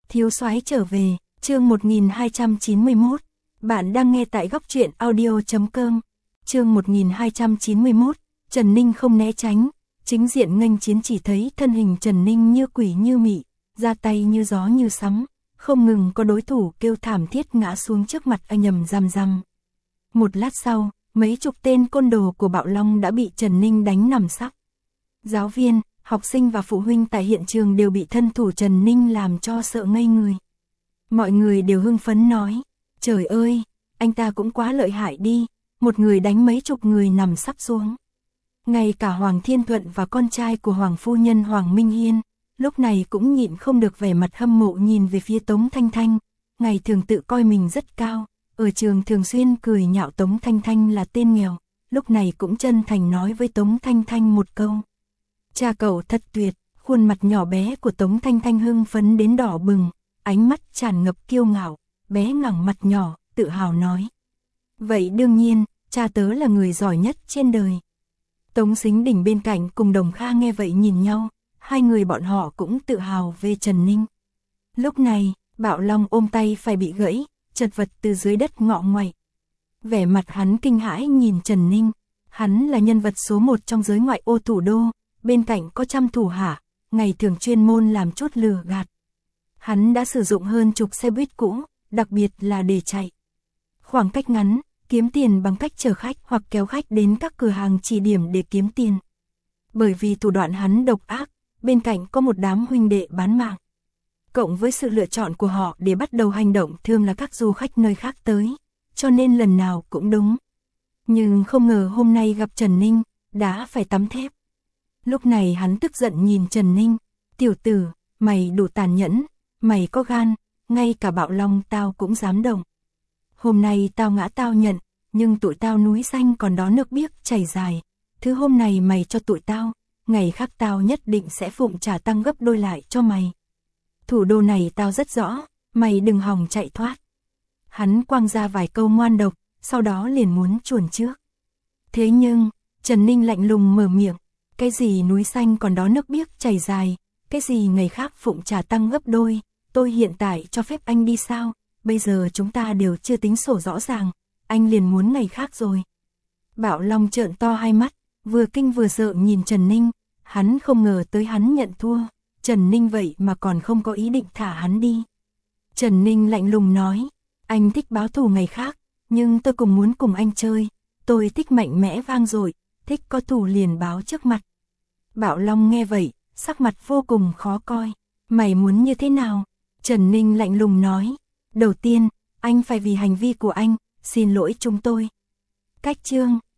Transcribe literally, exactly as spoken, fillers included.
Thiếu soái trở về, chương một nghìn hai trăm chín mươi mốt. Bạn đang nghe tại góc truyện audio chấm com. Chương một nghìn hai trăm chín mươi mốt. Trần Ninh không né tránh, chính diện nghênh chiến, chỉ thấy thân hình Trần Ninh như quỷ như mị, ra tay như gió như sấm, không ngừng có đối thủ kêu thảm thiết ngã xuống trước mặt anh nhầm răm răm. Một lát sau, mấy chục tên côn đồ của Bạo Long đã bị Trần Ninh đánh nằm sắp. Giáo viên, học sinh và phụ huynh tại hiện trường đều bị thân thủ Trần Ninh làm cho sợ ngây người. Mọi người đều hưng phấn nói, trời ơi, anh ta cũng quá lợi hại đi, một người đánh mấy chục người nằm sắp xuống. Ngay cả Hoàng Thiên Thuận và con trai của Hoàng phu nhân Hoàng Minh Hiên, lúc này cũng nhịn không được vẻ mặt hâm mộ nhìn về phía Tống Thanh Thanh, ngày thường tự coi mình rất cao, ở trường thường xuyên cười nhạo Tống Thanh Thanh là tên nghèo, lúc này cũng chân thành nói với Tống Thanh Thanh một câu. Cha cậu thật tuyệt, khuôn mặt nhỏ bé của Tống Thanh Thanh hưng phấn đến đỏ bừng, ánh mắt tràn ngập kiêu ngạo, bé ngẩng mặt nhỏ, tự hào nói. Vậy đương nhiên, cha tớ là người giỏi nhất trên đời. Tống Sính Đình bên cạnh cùng Đồng Kha nghe vậy nhìn nhau, hai người bọn họ cũng tự hào về Trần Ninh. Lúc này, Bạo Long ôm tay phải bị gãy, chật vật từ dưới đất ngọ ngoại. Vẻ mặt hắn kinh hãi nhìn Trần Ninh, hắn là nhân vật số một trong giới ngoại ô thủ đô, bên cạnh có trăm thủ hạ, ngày thường chuyên môn làm chút lừa gạt. Hắn đã sử dụng hơn chục xe buýt cũ, đặc biệt là để chạy khoảng cách ngắn, kiếm tiền bằng cách chở khách hoặc kéo khách đến các cửa hàng chỉ điểm để kiếm tiền. Bởi vì thủ đoạn hắn độc ác, bên cạnh có một đám huynh đệ bán mạng. Cộng với sự lựa chọn của họ để bắt đầu hành động thường là các du khách nơi khác tới, cho nên lần nào cũng đúng. Nhưng không ngờ hôm nay gặp Trần Ninh, đã phải tắm thép. Lúc này hắn tức giận nhìn Trần Ninh, tiểu tử, mày đủ tàn nhẫn, mày có gan, ngay cả Bạo Long tao cũng dám động. Hôm nay tao ngã tao nhận, nhưng tụi tao núi xanh còn đó nước biếc chảy dài, thứ hôm nay mày cho tụi tao, ngày khác tao nhất định sẽ phụng trả tăng gấp đôi lại cho mày. Thủ đô này tao rất rõ, mày đừng hòng chạy thoát. Hắn quăng ra vài câu ngoan độc, sau đó liền muốn chuồn trước. Thế nhưng, Trần Ninh lạnh lùng mở miệng, cái gì núi xanh còn đó nước biếc chảy dài, cái gì ngày khác phụng trả tăng gấp đôi, tôi hiện tại cho phép anh đi sao, bây giờ chúng ta đều chưa tính sổ rõ ràng, anh liền muốn ngày khác rồi. Bạo Long trợn to hai mắt, vừa kinh vừa sợ nhìn Trần Ninh, hắn không ngờ tới hắn nhận thua, Trần Ninh vậy mà còn không có ý định thả hắn đi. Trần Ninh lạnh lùng nói, anh thích báo thù ngày khác, nhưng tôi cũng muốn cùng anh chơi, tôi thích mạnh mẽ vang dội, thích có thù liền báo trước mặt. Bạo Long nghe vậy, sắc mặt vô cùng khó coi, mày muốn như thế nào? Trần Ninh lạnh lùng nói, đầu tiên, anh phải vì hành vi của anh, xin lỗi chúng tôi. Cách chương